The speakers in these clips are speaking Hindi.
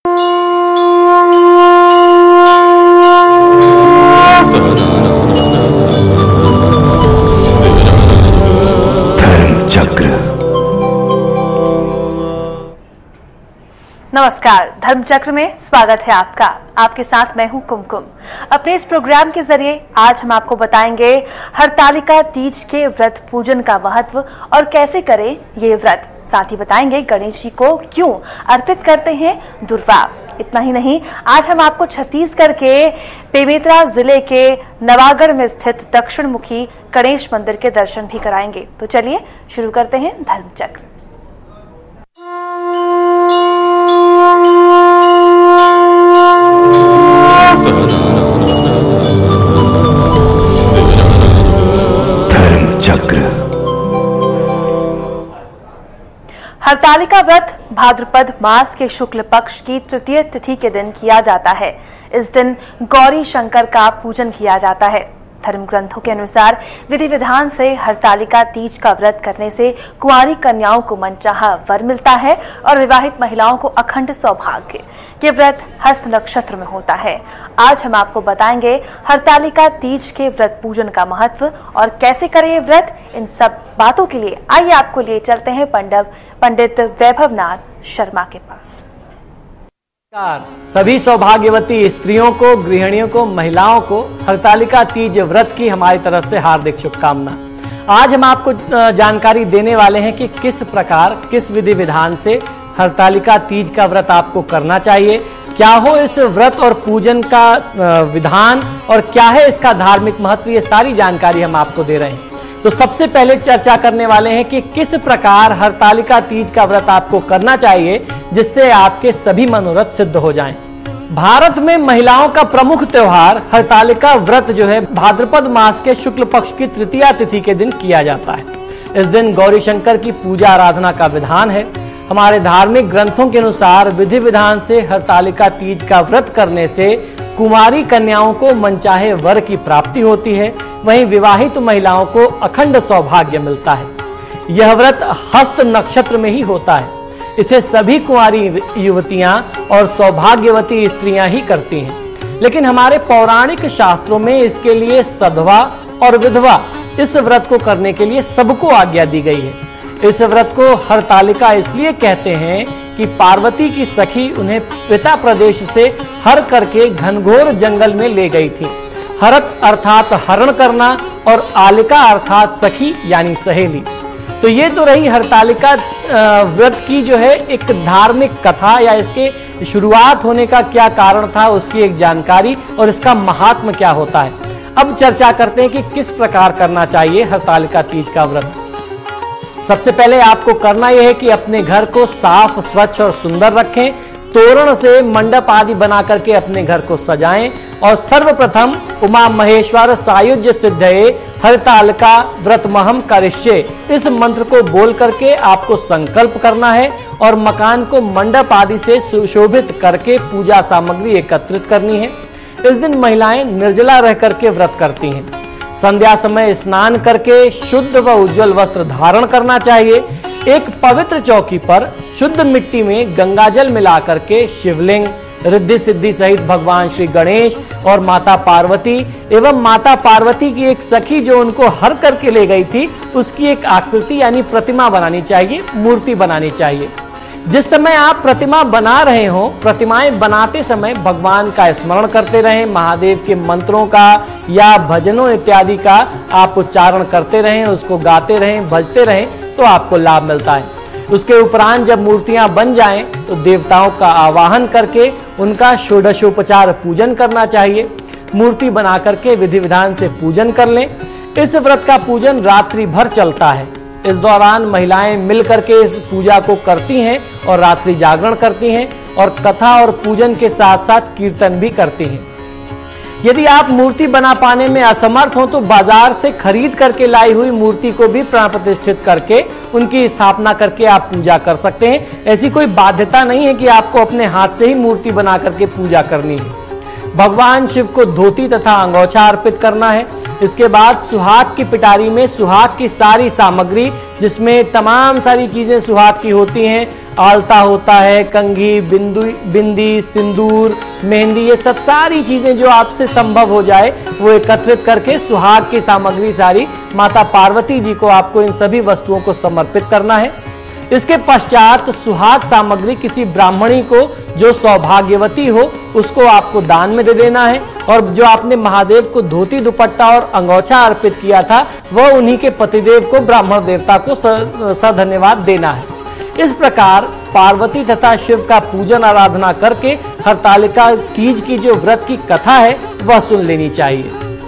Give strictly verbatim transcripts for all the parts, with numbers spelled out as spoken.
नमस्कार, धर्मचक्र में स्वागत है आपका। आपके साथ मैं हूं कुमकुम। अपने इस प्रोग्राम के जरिए आज हम आपको बताएंगे हरतालिका तीज के व्रत पूजन का महत्व और कैसे करें ये व्रत। साथ ही बताएंगे गणेश जी को क्यों अर्पित करते हैं दुर्वा। इतना ही नहीं, आज हम आपको छत्तीसगढ़ के बेमेतरा जिले के नवागढ़ में स्थित दक्षिण मुखी गणेश मंदिर के दर्शन भी कराएंगे। तो चलिए शुरू करते हैं धर्मचक्र। हरतालिका व्रत भाद्रपद मास के शुक्ल पक्ष की तृतीय तिथि के दिन किया जाता है। इस दिन गौरी शंकर का पूजन किया जाता है। धर्म ग्रंथों के अनुसार विधि विधान से हरतालिका तीज का व्रत करने से कुंवारी कन्याओं को मनचाहा वर मिलता है और विवाहित महिलाओं को अखंड सौभाग्य। ये व्रत हस्त नक्षत्र में होता है। आज हम आपको बताएंगे हरतालिका तीज के व्रत पूजन का महत्व और कैसे करें ये व्रत। इन सब बातों के लिए आइए आपको लिए चलते हैं पंडित पंडित वैभव नाथ शर्मा के पास। सभी सौभाग्यवती स्त्रियों को, गृहिणियों को, महिलाओं को हरतालिका तीज व्रत की हमारी तरफ से हार्दिक शुभकामना। आज हम आपको जानकारी देने वाले हैं कि किस प्रकार, किस विधि विधान से हरतालिका तीज का व्रत आपको करना चाहिए, क्या हो इस व्रत और पूजन का विधान और क्या है इसका धार्मिक महत्व। ये सारी जानकारी हम आपको दे रहे हैं। तो सबसे पहले चर्चा करने वाले हैं कि किस प्रकार हरतालिका तीज का व्रत आपको करना चाहिए जिससे आपके सभी मनोरथ सिद्ध हो जाएं। भारत में महिलाओं का प्रमुख त्योहार हरतालिका व्रत जो है भाद्रपद मास के शुक्ल पक्ष की तृतीया तिथि के दिन किया जाता है। इस दिन गौरी शंकर की पूजा आराधना का विधान है। हमारे धार्मिक ग्रंथों के अनुसार विधि विधान से हरतालिका तीज का व्रत करने से कुमारी कन्याओं को मनचाहे वर की प्राप्ति होती है, वहीं विवाहित महिलाओं को अखंड सौभाग्य मिलता है। यह व्रत हस्त नक्षत्र में ही होता है। इसे सभी कुंवारी युवतियां और सौभाग्यवती स्त्रियां ही करती हैं। लेकिन हमारे पौराणिक शास्त्रों में इसके लिए सधवा और विधवा इस व्रत को करने के लिए सबको आज्ञा दी गई है। इस व्रत को हरतालिका इसलिए कहते हैं कि पार्वती की सखी उन्हें पिता प्रदेश से हर करके घनघोर जंगल में ले गई थी। हरत अर्थात हरण करना और आलिका अर्थात सखी यानी सहेली। तो ये तो रही हरतालिका व्रत की जो है एक धार्मिक कथा या इसके शुरुआत होने का क्या कारण था उसकी एक जानकारी और इसका महात्म्य क्या होता है। अब चर्चा करते हैं कि किस प्रकार करना चाहिए हरतालिका तीज का व्रत। सबसे पहले आपको करना यह है कि अपने घर को साफ, स्वच्छ और सुंदर रखें। तोरण से मंडप आदि बना करके अपने घर को सजाएं और सर्वप्रथम उमा महेश्वर सायुज्य सिद्धये हरतालिका व्रतमहम करिष्ये इस मंत्र को बोल करके आपको संकल्प करना है और मकान को मंडप आदि से सुशोभित करके पूजा सामग्री एकत्रित करनी है। इस दिन महिलाएं निर्जला रह करके व्रत करती हैं। संध्या समय स्नान करके शुद्ध व उज्जवल वस्त्र धारण करना चाहिए। एक पवित्र चौकी पर शुद्ध मिट्टी में गंगाजल मिला करके शिवलिंग, रिद्धि सिद्धि सहित भगवान श्री गणेश और माता पार्वती एवं माता पार्वती की एक सखी जो उनको हर करके ले गई थी उसकी एक आकृति यानी प्रतिमा बनानी चाहिए, मूर्ति बनानी चाहिए। जिस समय आप प्रतिमा बना रहे हो, प्रतिमाएं बनाते समय भगवान का स्मरण करते रहें, महादेव के मंत्रों का या भजनों इत्यादि का आप उच्चारण करते रहें, उसको गाते रहें, भजते रहें तो आपको लाभ मिलता है। उसके उपरांत जब मूर्तियां बन जाएं तो देवताओं का आवाहन करके उनका षोडशोपचार पूजन करना चाहिए। मूर्ति बना करके विधि विधान से पूजन कर लें। इस व्रत का पूजन रात्रि भर चलता है। इस दौरान महिलाएं मिल करके इस पूजा को करती हैं और रात्रि जागरण करती हैं और कथा और पूजन के साथ साथ कीर्तन भी करती हैं। यदि आप मूर्ति बना पाने में असमर्थ हो तो बाजार से खरीद करके लाई हुई मूर्ति को भी प्राण प्रतिष्ठित करके उनकी स्थापना करके आप पूजा कर सकते हैं। ऐसी कोई बाध्यता नहीं है कि आपको अपने हाथ से ही मूर्ति बना करके पूजा करनी है। भगवान शिव को धोती तथा अंगोछा अर्पित करना है। इसके बाद सुहाग की पिटारी में सुहाग की सारी सामग्री, जिसमें तमाम सारी चीजें सुहाग की होती हैं, आलता होता है, कंघी, बिंदु बिंदी, सिंदूर, मेहंदी, ये सब सारी चीजें जो आपसे संभव हो जाए वो एकत्रित करके सुहाग की सामग्री सारी माता पार्वती जी को आपको इन सभी वस्तुओं को समर्पित करना है। इसके पश्चात सुहाग सामग्री किसी ब्राह्मणी को जो सौभाग्यवती हो उसको आपको दान में दे देना है, और जो आपने महादेव को धोती, दुपट्टा और अंगोछा अर्पित किया था वह उन्हीं के पतिदेव को, ब्राह्मण देवता को सधन्यवाद देना है। इस प्रकार पार्वती तथा शिव का पूजन आराधना करके हरतालिका तीज की जो व्रत की कथा है वह सुन लेनी चाहिए।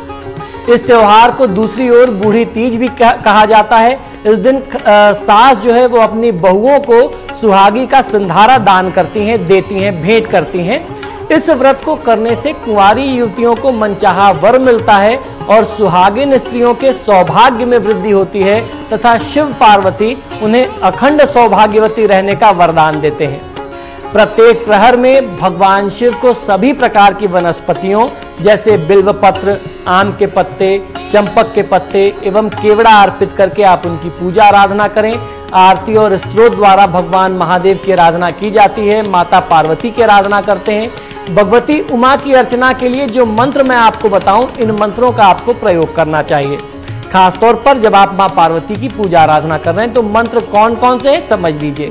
इस त्योहार को दूसरी ओर बूढ़ी तीज भी कहा जाता है। इस दिन सास जो है वो अपनी बहुओं को सुहागी का सिंधारा दान करती हैं, देती हैं, भेंट करती हैं। इस व्रत को करने से कुंवारी युवतियों को मनचाहा वर मिलता है और सुहागिन स्त्रियों के सौभाग्य में वृद्धि होती है तथा शिव पार्वती उन्हें अखंड सौभाग्यवती रहने का वरदान देते हैं। प्रत्येक प्रहर में भगवान शिव को सभी प्रकार की वनस्पतियों जैसे बिल्व पत्र, आम के पत्ते, चंपक के पत्ते एवं केवड़ा अर्पित करके आप उनकी पूजा आराधना करें। आरती और स्तोत्र द्वारा भगवान महादेव की आराधना की जाती है, माता पार्वती की आराधना करते हैं। भगवती उमा की अर्चना के लिए जो मंत्र मैं आपको बताऊं, इन मंत्रों का आपको प्रयोग करना चाहिए। खासतौर पर जब आप मां पार्वती की पूजा आराधना कर रहे हैं तो मंत्र कौन कौन से हैं समझ लीजिए।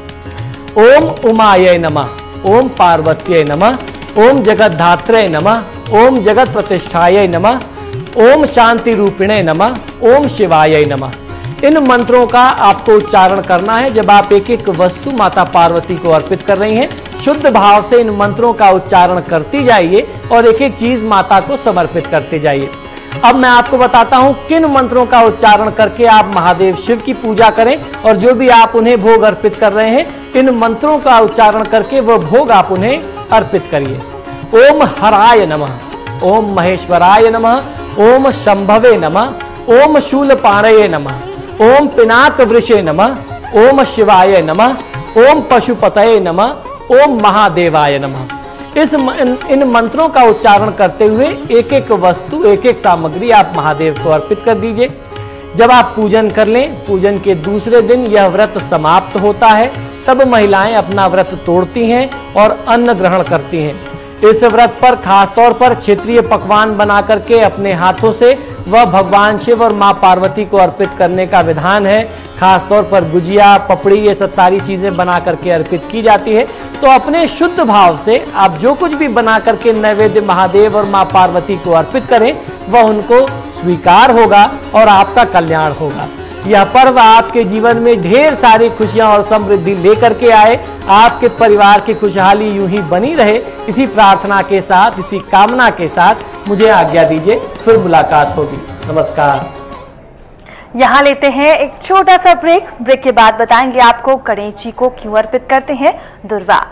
ओम उमाय नमः, ओम पार्वत्यै नमः, ओम जगद्धात्रे नमः, ओम जगत प्रतिष्ठायै नमः, ओम शांति रूपिणे नमः, ओम शिवाय नमः। इन मंत्रों का आपको उच्चारण करना है जब आप एक एक वस्तु माता पार्वती को अर्पित कर रही हैं। शुद्ध भाव से इन मंत्रों का उच्चारण करती जाइए और एक एक चीज माता को समर्पित करते जाइए। अब मैं आपको बताता हूं किन मंत्रों का उच्चारण करके आप महादेव शिव की पूजा करें, और जो भी आप उन्हें भोग अर्पित कर रहे हैं इन मंत्रों का उच्चारण करके वह भोग आप उन्हें अर्पित करिए। ओम हराय नमः, ओम महेश्वराय नमः, ओम शंभवे नमः, ओम शूलपाणये नमः, ओम पिनाक वृषे नमः, ओम शिवाय नमः, ओम पशुपतये नमः, ओम महादेवाय नमः। इस इन, इन मंत्रों का उच्चारण करते हुए एक एक वस्तु, एक एक सामग्री आप महादेव को अर्पित कर दीजिए। जब आप पूजन कर लें, पूजन के दूसरे दिन यह व्रत समाप्त होता है, तब महिलाएं अपना व्रत तोड़ती हैं और अन्न ग्रहण करती हैं। इस व्रत पर खासतौर पर क्षेत्रीय पकवान बना करके अपने हाथों से वह भगवान शिव और मां पार्वती को अर्पित करने का विधान है। खासतौर पर गुजिया, पपड़ी, ये सब सारी चीजें बना करके अर्पित की जाती है। तो अपने शुद्ध भाव से आप जो कुछ भी बना करके नैवेद्य महादेव और मां पार्वती को अर्पित करें वह उनको स्वीकार होगा और आपका कल्याण होगा। यह पर्व आपके जीवन में ढेर सारी खुशियां और समृद्धि लेकर के आए। आपके परिवार की खुशहाली यूं ही बनी रहे, इसी प्रार्थना के साथ, इसी कामना के साथ मुझे आज्ञा दीजिए। फिर मुलाकात होगी। नमस्कार। यहाँ लेते हैं एक छोटा सा ब्रेक। ब्रेक के बाद बताएंगे आपको गणेश जी को क्यों अर्पित करते हैं दुर्वा।